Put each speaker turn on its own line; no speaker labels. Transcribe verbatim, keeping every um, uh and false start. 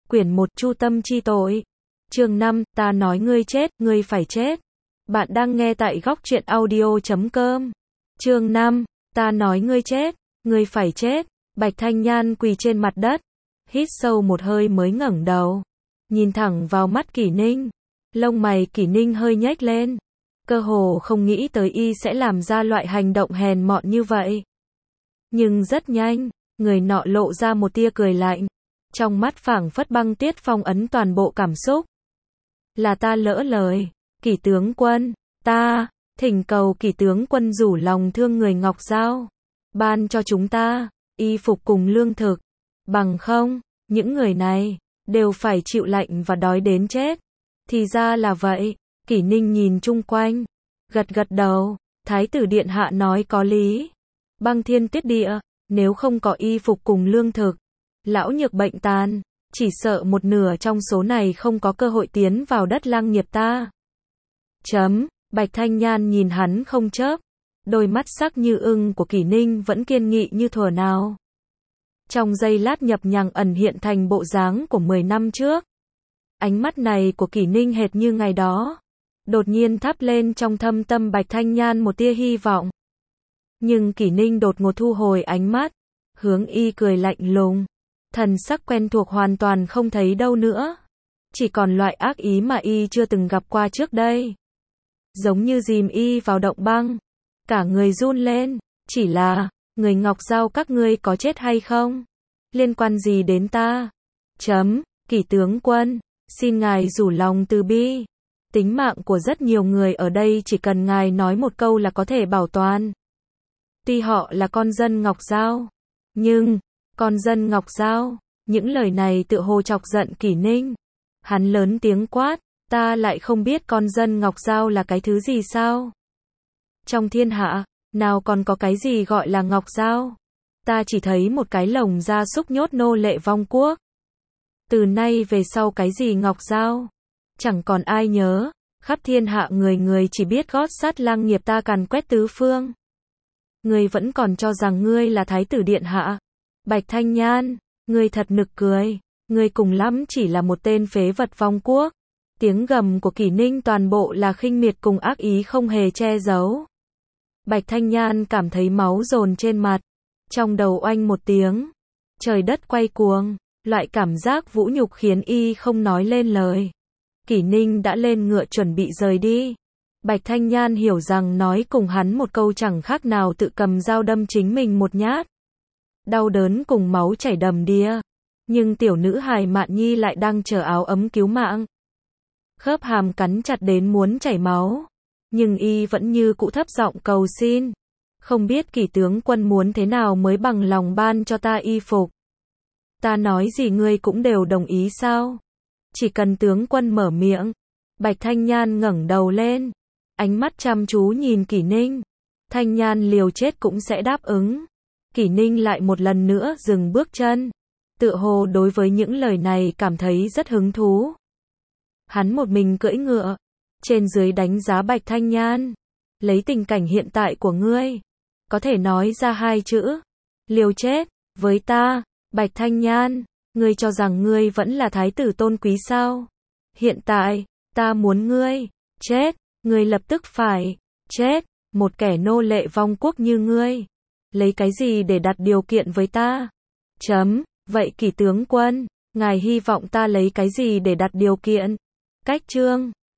Quyển một Chu tâm chi tội. Chương năm, ta nói ngươi chết, ngươi phải chết. Bạn đang nghe tại góc truyện audio chấm com. Chương năm, ta nói ngươi chết, ngươi phải chết. Bạch Thanh Nhan quỳ trên mặt đất, hít sâu một hơi mới ngẩng đầu, nhìn thẳng vào mắt Kỷ Ninh. Lông mày Kỷ Ninh hơi nhếch lên, cơ hồ không nghĩ tới y sẽ làm ra loại hành động hèn mọn như vậy. Nhưng rất nhanh, người nọ lộ ra một tia cười lạnh, trong mắt phảng phất băng tiết phong ấn toàn bộ cảm xúc. Là ta lỡ lời, Kỷ tướng quân, ta thỉnh cầu Kỷ tướng quân rủ lòng thương người Ngọc Giao, ban cho chúng ta y phục cùng lương thực, bằng không, những người này đều phải chịu lạnh và đói đến chết. Thì ra là vậy. Kỷ Ninh nhìn chung quanh, gật gật đầu, thái tử điện hạ nói có lý. Băng thiên tuyết địa, nếu không có y phục cùng lương thực, lão nhược bệnh tàn, chỉ sợ một nửa trong số này không có cơ hội tiến vào đất Lăng nghiệp ta. Chấm, Bạch Thanh Nhan nhìn hắn không chớp, đôi mắt sắc như ưng của Kỷ Ninh vẫn kiên nghị như thuở nào. Trong giây lát nhập nhằng ẩn hiện thành bộ dáng của mười năm trước. Ánh mắt này của Kỷ Ninh hệt như ngày đó, đột nhiên thắp lên trong thâm tâm Bạch Thanh Nhan một tia hy vọng. Nhưng Kỷ Ninh đột ngột thu hồi ánh mắt, hướng y cười lạnh lùng, thần sắc quen thuộc hoàn toàn không thấy đâu nữa, chỉ còn loại ác ý mà y chưa từng gặp qua trước đây. Giống như dìm y vào động băng, cả người run lên, chỉ là, người Ngọc Giao các ngươi có chết hay không? Liên quan gì đến ta? Chấm, Kỷ tướng quân, xin ngài rủ lòng từ bi. Tính mạng của rất nhiều người ở đây chỉ cần ngài nói một câu là có thể bảo toàn. Tuy họ là con dân Ngọc Giao, nhưng, con dân Ngọc Giao, những lời này tựa hồ chọc giận Kỷ Ninh. Hắn lớn tiếng quát, ta lại không biết con dân Ngọc Giao là cái thứ gì sao? Trong thiên hạ, nào còn có cái gì gọi là Ngọc Giao? Ta chỉ thấy một cái lồng gia súc nhốt nô lệ vong quốc. Từ nay về sau cái gì Ngọc Giao? Chẳng còn ai nhớ, khắp thiên hạ người người chỉ biết gót sát Lăng nghiệp ta càn quét tứ phương. Ngươi vẫn còn cho rằng ngươi là thái tử điện hạ. Bạch Thanh Nhan, ngươi thật nực cười, ngươi cùng lắm chỉ là một tên phế vật vong quốc. Tiếng gầm của Kỷ Ninh toàn bộ là khinh miệt cùng ác ý không hề che giấu. Bạch Thanh Nhan cảm thấy máu dồn trên mặt, trong đầu oanh một tiếng, trời đất quay cuồng, loại cảm giác vũ nhục khiến y không nói lên lời. Kỷ Ninh đã lên ngựa chuẩn bị rời đi. Bạch Thanh Nhan hiểu rằng nói cùng hắn một câu chẳng khác nào tự cầm dao đâm chính mình một nhát. Đau đớn cùng máu chảy đầm đìa, nhưng tiểu nữ hài Mạn Nhi lại đang chờ áo ấm cứu mạng. Khớp hàm cắn chặt đến muốn chảy máu, nhưng y vẫn như cũ thấp giọng cầu xin. Không biết Kỷ tướng quân muốn thế nào mới bằng lòng ban cho ta y phục. Ta nói gì ngươi cũng đều đồng ý sao? Chỉ cần tướng quân mở miệng. Bạch Thanh Nhan ngẩng đầu lên, ánh mắt chăm chú nhìn Kỷ Ninh. Thanh Nhan liều chết cũng sẽ đáp ứng. Kỷ Ninh lại một lần nữa dừng bước chân, tựa hồ đối với những lời này cảm thấy rất hứng thú. Hắn một mình cưỡi ngựa, trên dưới đánh giá Bạch Thanh Nhan. Lấy tình cảnh hiện tại của ngươi, có thể nói ra hai chữ, liều chết, với ta. Bạch Thanh Nhan, ngươi cho rằng ngươi vẫn là thái tử tôn quý sao? Hiện tại, ta muốn ngươi chết, ngươi lập tức phải chết, một kẻ nô lệ vong quốc như ngươi. Lấy cái gì để đặt điều kiện với ta? Chấm, vậy Kỷ tướng quân, ngài hy vọng ta lấy cái gì để đặt điều kiện? Cách chương